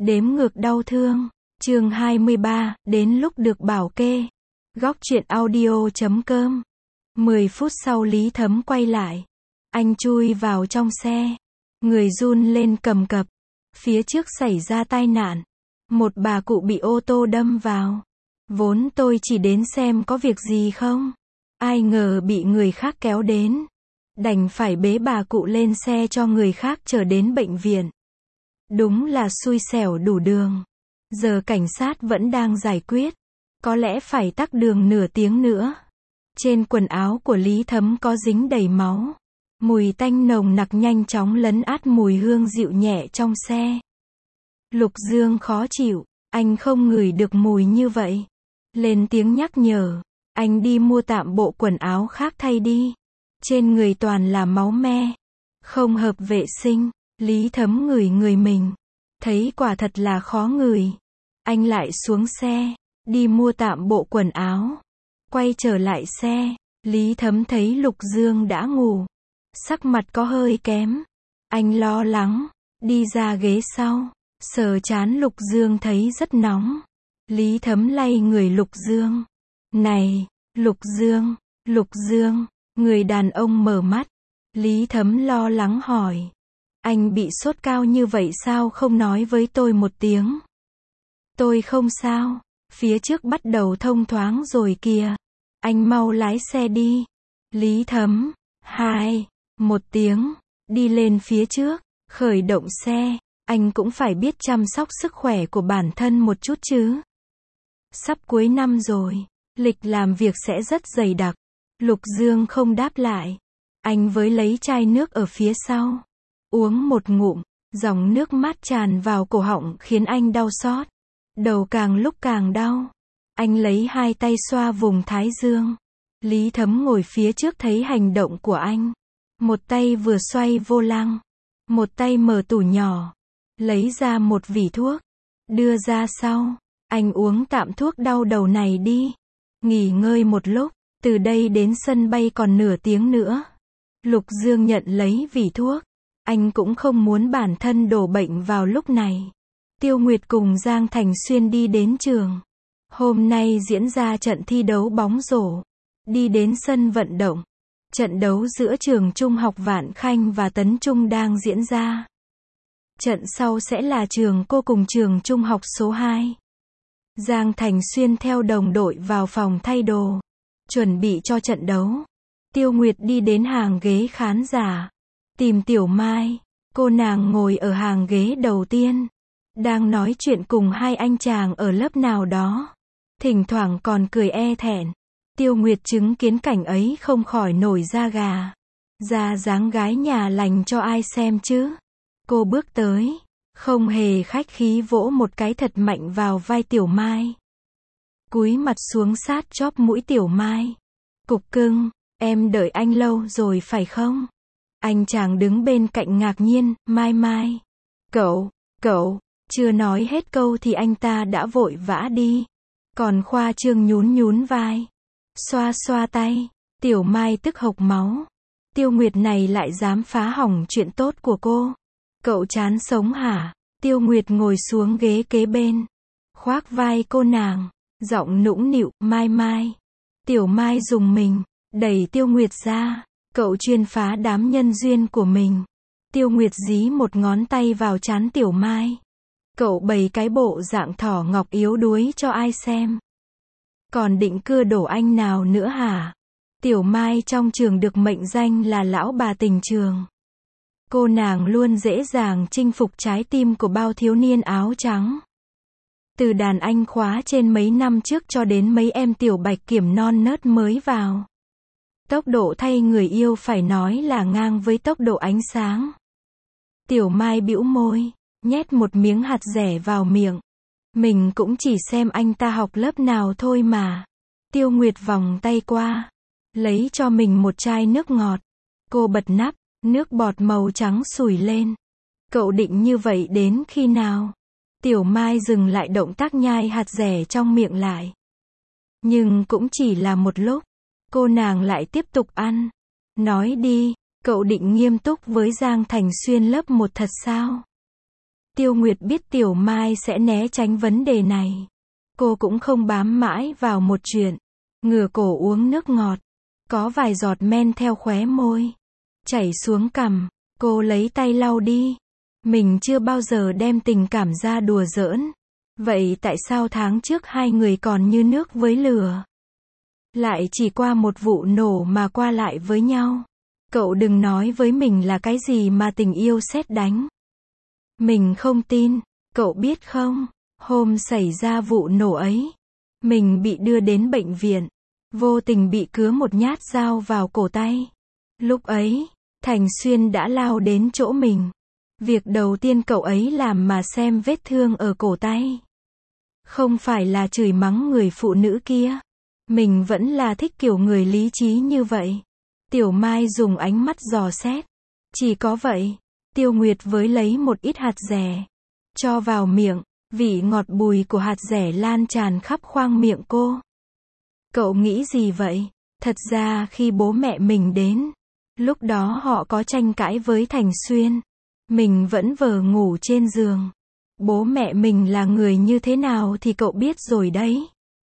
Đếm ngược đau thương. Chương 23, đến lúc được bảo kê. Góc truyện audio.com. 10 phút sau Lý Thấm quay lại. Anh chui vào trong xe. Người run lên cầm cập. Phía trước xảy ra tai nạn. Một bà cụ bị ô tô đâm vào. Vốn tôi chỉ đến xem có việc gì không. Ai ngờ bị người khác kéo đến. Đành phải bế bà cụ lên xe cho người khác chở đến bệnh viện. Đúng là xui xẻo đủ đường. Giờ cảnh sát vẫn đang giải quyết. Có lẽ phải tắc đường nửa tiếng nữa. Trên quần áo của Lý Thấm có dính đầy máu. Mùi tanh nồng nặc nhanh chóng lấn át mùi hương dịu nhẹ trong xe. Lục Dương khó chịu. Anh không ngửi được mùi như vậy. Lên tiếng nhắc nhở. Anh đi mua tạm bộ quần áo khác thay đi. Trên người toàn là máu me. Không hợp vệ sinh. Lý Thấm ngửi người mình. Thấy quả thật là khó ngửi. Anh lại xuống xe. Đi mua tạm bộ quần áo. Quay trở lại xe. Lý Thấm thấy Lục Dương đã ngủ. Sắc mặt có hơi kém. Anh lo lắng. Đi ra ghế sau. Sờ trán Lục Dương thấy rất nóng. Lý Thấm lay người Lục Dương. Này, Lục Dương, Lục Dương. Người đàn ông mở mắt. Lý Thấm lo lắng hỏi. Anh bị sốt cao như vậy sao không nói với tôi một tiếng? Tôi không sao. Phía trước bắt đầu thông thoáng rồi kìa. Anh mau lái xe đi. Lý Thấm. 2, 1 tiếng. Đi lên phía trước. Khởi động xe. Anh cũng phải biết chăm sóc sức khỏe của bản thân một chút chứ. Sắp cuối năm rồi. Lịch làm việc sẽ rất dày đặc. Lục Dương không đáp lại. Anh với lấy chai nước ở phía sau. Uống một ngụm. Dòng nước mát tràn vào cổ họng khiến anh đau xót. Đầu càng lúc càng đau. Anh lấy hai tay xoa vùng thái dương. Lý Thấm ngồi phía trước thấy hành động của anh. Một tay vừa xoay vô lăng. Một tay mở tủ nhỏ. Lấy ra một vỉ thuốc. Đưa ra sau. Anh uống tạm thuốc đau đầu này đi. Nghỉ ngơi một lúc. Từ đây đến sân bay còn nửa tiếng nữa. Lục Dương nhận lấy vỉ thuốc. Anh cũng không muốn bản thân đổ bệnh vào lúc này. Tiêu Nguyệt cùng Giang Thành Xuyên đi đến trường. Hôm nay diễn ra trận thi đấu bóng rổ. Đi đến sân vận động. Trận đấu giữa trường Trung học Vạn Khanh và Tấn Trung đang diễn ra. Trận sau sẽ là trường cô cùng trường Trung học số 2. Giang Thành Xuyên theo đồng đội vào phòng thay đồ. Chuẩn bị cho trận đấu. Tiêu Nguyệt đi đến hàng ghế khán giả. Tìm Tiểu Mai. Cô nàng ngồi ở hàng ghế đầu tiên. Đang nói chuyện cùng hai anh chàng ở lớp nào đó. Thỉnh thoảng còn cười e thẹn. Tiêu Nguyệt chứng kiến cảnh ấy không khỏi nổi da gà. Ra dáng gái nhà lành cho ai xem chứ. Cô bước tới. Không hề khách khí vỗ một cái thật mạnh vào vai Tiểu Mai. Cúi mặt xuống sát chóp mũi Tiểu Mai. Cục cưng, em đợi anh lâu rồi phải không? Anh chàng đứng bên cạnh ngạc nhiên, Mai Mai. Cậu, chưa nói hết câu thì anh ta đã vội vã đi. Còn khoa trương nhún vai. Xoa xoa tay. Tiểu Mai tức hộc máu. Tiêu Nguyệt này lại dám phá hỏng chuyện tốt của cô. Cậu chán sống hả? Tiêu Nguyệt ngồi xuống ghế kế bên. Khoác vai cô nàng. Giọng nũng nịu, Mai Mai. Tiểu Mai dùng mình. Đẩy Tiêu Nguyệt ra. Cậu chuyên phá đám nhân duyên của mình. Tiêu Nguyệt dí một ngón tay vào trán Tiểu Mai. Cậu bày cái bộ dạng thỏ ngọc yếu đuối cho ai xem. Còn định cưa đổ anh nào nữa hả? Tiểu Mai trong trường được mệnh danh là lão bà tình trường. Cô nàng luôn dễ dàng chinh phục trái tim của bao thiếu niên áo trắng. Từ đàn anh khóa trên mấy năm trước cho đến mấy em tiểu bạch kiểm non nớt mới vào. Tốc độ thay người yêu phải nói là ngang với tốc độ ánh sáng. Tiểu Mai bĩu môi, nhét một miếng hạt dẻ vào miệng. Mình cũng chỉ xem anh ta học lớp nào thôi mà. Tiêu Nguyệt vòng tay qua, lấy cho mình một chai nước ngọt. Cô bật nắp, nước bọt màu trắng sủi lên. Cậu định như vậy đến khi nào? Tiểu Mai dừng lại động tác nhai hạt dẻ trong miệng lại. Nhưng cũng chỉ là một lúc. Cô nàng lại tiếp tục ăn. Nói đi, cậu định nghiêm túc với Giang Thành Xuyên lớp 1 thật sao? Tiêu Nguyệt biết Tiểu Mai sẽ né tránh vấn đề này. Cô cũng không bám mãi vào một chuyện. Ngửa cổ uống nước ngọt. Có vài giọt men theo khóe môi. Chảy xuống cằm. Cô lấy tay lau đi. Mình chưa bao giờ đem tình cảm ra đùa giỡn. Vậy tại sao tháng trước hai người còn như nước với lửa? Lại chỉ qua một vụ nổ mà qua lại với nhau. Cậu đừng nói với mình là cái gì mà tình yêu sét đánh. Mình không tin. Cậu biết không, hôm xảy ra vụ nổ ấy, mình bị đưa đến bệnh viện. Vô tình bị cứa một nhát dao vào cổ tay. Lúc ấy, Thành Xuyên đã lao đến chỗ mình. Việc đầu tiên cậu ấy làm mà xem vết thương ở cổ tay. Không phải là chửi mắng người phụ nữ kia. Mình vẫn là thích kiểu người lý trí như vậy. Tiểu Mai dùng ánh mắt dò xét. Chỉ có vậy. Tiêu Nguyệt với lấy một ít hạt dẻ. Cho vào miệng. Vị ngọt bùi của hạt dẻ lan tràn khắp khoang miệng cô. Cậu nghĩ gì vậy? Thật ra khi bố mẹ mình đến, lúc đó họ có tranh cãi với Thành Xuyên. Mình vẫn vờ ngủ trên giường. Bố mẹ mình là người như thế nào thì cậu biết rồi đấy.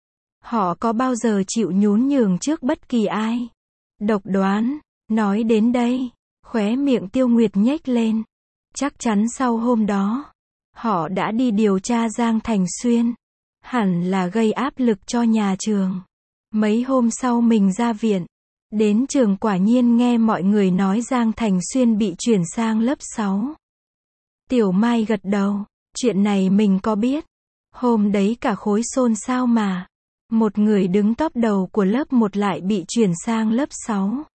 Họ có bao giờ chịu nhún nhường trước bất kỳ ai? Độc đoán. Nói đến đây, khóe miệng Tiêu Nguyệt nhếch lên. Chắc chắn sau hôm đó, họ đã đi điều tra Giang Thành Xuyên. Hẳn là gây áp lực cho nhà trường. Mấy hôm sau mình ra viện. Đến trường quả nhiên nghe mọi người nói Giang Thành Xuyên bị chuyển sang lớp 6. Tiểu Mai gật đầu. Chuyện này mình có biết. Hôm đấy cả khối xôn xao mà. Một người đứng top đầu của lớp 1 lại bị chuyển sang lớp 6.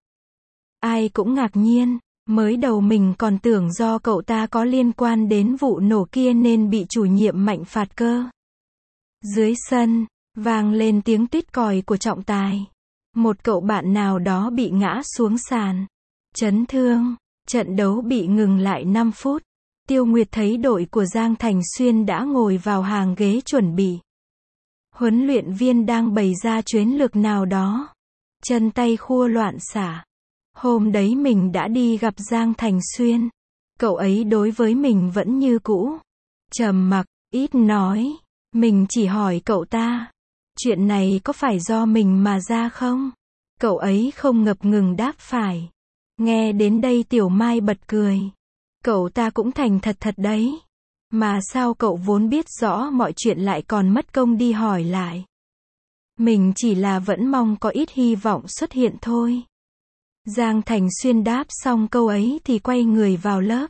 Ai cũng ngạc nhiên. Mới đầu mình còn tưởng do cậu ta có liên quan đến vụ nổ kia nên bị chủ nhiệm Mạnh phạt cơ. Dưới sân, vang lên tiếng tuýt còi của trọng tài. Một cậu bạn nào đó bị ngã xuống sàn. Chấn thương. Trận đấu bị ngừng lại 5 phút. Tiêu Nguyệt thấy đội của Giang Thành Xuyên đã ngồi vào hàng ghế chuẩn bị. Huấn luyện viên đang bày ra chiến lược nào đó. Chân tay khua loạn xả. Hôm đấy mình đã đi gặp Giang Thành Xuyên. Cậu ấy đối với mình vẫn như cũ. Trầm mặc, ít nói. Mình chỉ hỏi cậu ta. Chuyện này có phải do mình mà ra không? Cậu ấy không ngập ngừng đáp phải. Nghe đến đây Tiểu Mai bật cười. Cậu ta cũng thành thật thật đấy. Mà sao cậu vốn biết rõ mọi chuyện lại còn mất công đi hỏi lại? Mình chỉ là vẫn mong có ít hy vọng xuất hiện thôi. Giang Thành Xuyên đáp xong câu ấy thì quay người vào lớp.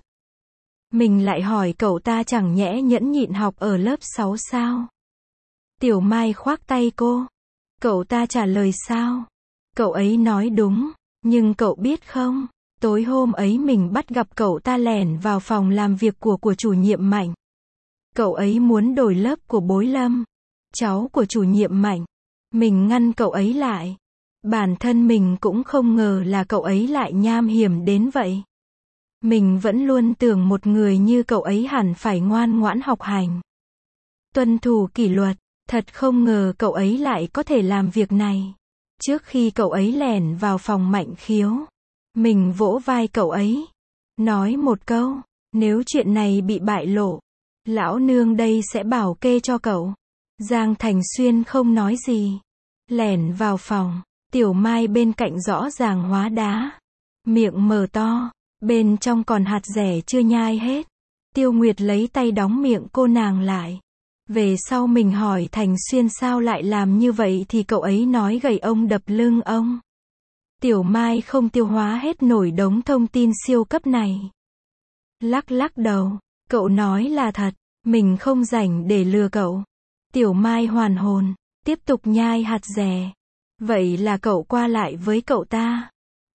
Mình lại hỏi cậu ta chẳng nhẽ nhẫn nhịn học ở lớp 6 sao? Tiểu Mai khoác tay cô. Cậu ta trả lời sao? Cậu ấy nói đúng. Nhưng cậu biết không? Tối hôm ấy mình bắt gặp cậu ta lẻn vào phòng làm việc của chủ nhiệm Mạnh. Cậu ấy muốn đổi lớp của Bối Lâm. Cháu của chủ nhiệm Mạnh. Mình ngăn cậu ấy lại. Bản thân mình cũng không ngờ là cậu ấy lại nham hiểm đến vậy. Mình vẫn luôn tưởng một người như cậu ấy hẳn phải ngoan ngoãn học hành. Tuân thủ kỷ luật. Thật không ngờ cậu ấy lại có thể làm việc này. Trước khi cậu ấy lẻn vào phòng Mạnh Khiếu, mình vỗ vai cậu ấy. Nói một câu, nếu chuyện này bị bại lộ, lão nương đây sẽ bảo kê cho cậu. Giang Thành Xuyên không nói gì. Lẻn vào phòng, Tiểu Mai bên cạnh rõ ràng hóa đá. Miệng mở to, bên trong còn hạt dẻ chưa nhai hết. Tiêu Nguyệt lấy tay đóng miệng cô nàng lại. Về sau mình hỏi Thành Xuyên sao lại làm như vậy thì cậu ấy nói gậy ông đập lưng ông. Tiểu Mai không tiêu hóa hết nổi đống thông tin siêu cấp này. Lắc lắc đầu, cậu nói là thật, mình không rảnh để lừa cậu. Tiểu Mai hoàn hồn, tiếp tục nhai hạt dẻ. Vậy là cậu qua lại với cậu ta.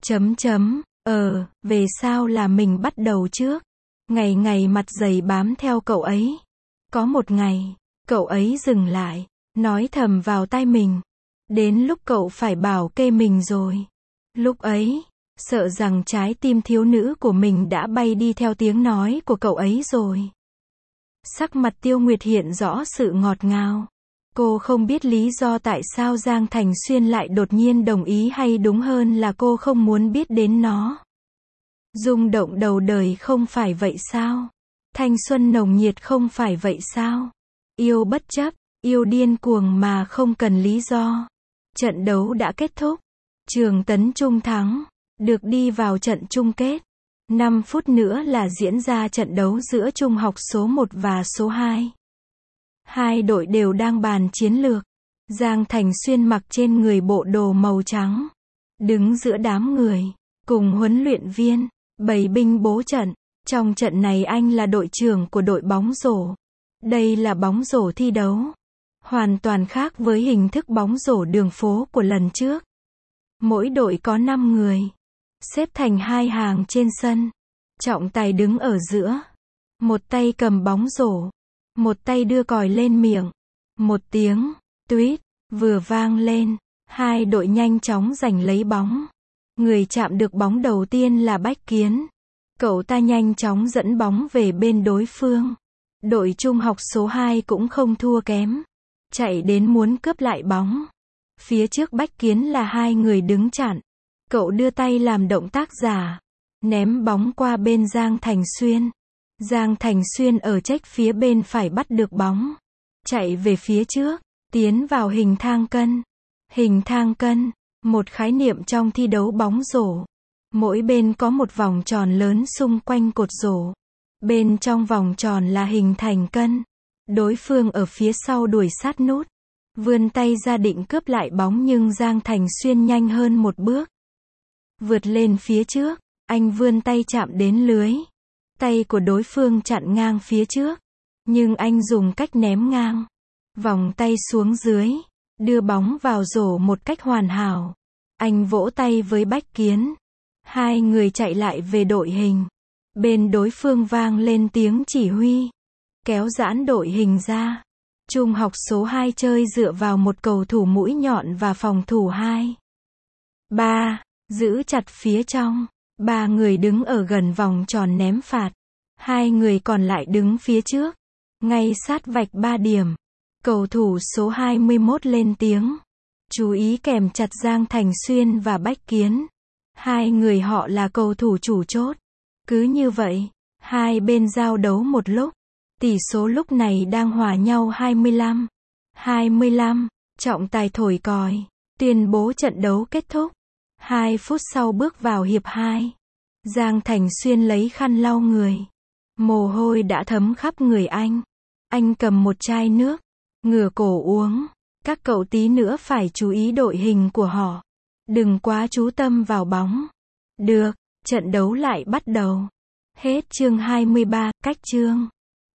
Về sau là mình bắt đầu trước. Ngày ngày mặt dày bám theo cậu ấy. Có một ngày, cậu ấy dừng lại, nói thầm vào tai mình. Đến lúc cậu phải bảo kê mình rồi. Lúc ấy, sợ rằng trái tim thiếu nữ của mình đã bay đi theo tiếng nói của cậu ấy rồi. Sắc mặt Tiêu Nguyệt hiện rõ sự ngọt ngào. Cô không biết lý do tại sao Giang Thành Xuyên lại đột nhiên đồng ý hay đúng hơn là cô không muốn biết đến nó. Rung động đầu đời không phải vậy sao? Thanh xuân nồng nhiệt không phải vậy sao? Yêu bất chấp, yêu điên cuồng mà không cần lý do. Trận đấu đã kết thúc. Trường Tấn Trung thắng, được đi vào trận chung kết. 5 phút nữa là diễn ra trận đấu giữa trung học số 1 và số 2. Hai đội đều đang bàn chiến lược. Giang Thành Xuyên mặc trên người bộ đồ màu trắng, đứng giữa đám người, cùng huấn luyện viên, bày binh bố trận. Trong trận này anh là đội trưởng của đội bóng rổ. Đây là bóng rổ thi đấu, hoàn toàn khác với hình thức bóng rổ đường phố của lần trước. Mỗi đội có 5 người, xếp thành 2 hàng trên sân. Trọng tài đứng ở giữa, một tay cầm bóng rổ, một tay đưa còi lên miệng. Một tiếng tuýt vừa vang lên, hai đội nhanh chóng giành lấy bóng. Người chạm được bóng đầu tiên là Bách Kiến. Cậu ta nhanh chóng dẫn bóng về bên đối phương. Đội trung học số 2 cũng không thua kém, chạy đến muốn cướp lại bóng. Phía trước Bách Kiến là hai người đứng chặn. Cậu đưa tay làm động tác giả, ném bóng qua bên Giang Thành Xuyên. Giang Thành Xuyên ở chếch phía bên phải bắt được bóng, chạy về phía trước, tiến vào hình thang cân. Hình thang cân, một khái niệm trong thi đấu bóng rổ. Mỗi bên có một vòng tròn lớn xung quanh cột rổ. Bên trong vòng tròn là hình thành cân. Đối phương ở phía sau đuổi sát nút, vươn tay ra định cướp lại bóng nhưng Giang Thành Xuyên nhanh hơn một bước. Vượt lên phía trước, anh vươn tay chạm đến lưới. Tay của đối phương chặn ngang phía trước, nhưng anh dùng cách ném ngang, vòng tay xuống dưới, đưa bóng vào rổ một cách hoàn hảo. Anh vỗ tay với Bách Kiến. Hai người chạy lại về đội hình. Bên đối phương vang lên tiếng chỉ huy, kéo giãn đội hình ra. Trung học số 2 chơi dựa vào một cầu thủ mũi nhọn và phòng thủ 2, 3, giữ chặt phía trong. 3 người đứng ở gần vòng tròn ném phạt. 2 người còn lại đứng phía trước, ngay sát vạch 3 điểm. Cầu thủ số 21 lên tiếng, chú ý kèm chặt Giang Thành Xuyên và Bách Kiến. Hai người họ là cầu thủ chủ chốt. Cứ như vậy, hai bên giao đấu một lúc. Tỷ số lúc này đang hòa nhau 25-25. Trọng tài thổi còi, tuyên bố trận đấu kết thúc. 2 phút sau bước vào hiệp 2. Giang Thành Xuyên lấy khăn lau người. Mồ hôi đã thấm khắp người anh. Anh cầm một chai nước, ngửa cổ uống. Các cậu tí nữa phải chú ý đội hình của họ. Đừng quá chú tâm vào bóng. Được, trận đấu lại bắt đầu. Hết chương 23, cách chương.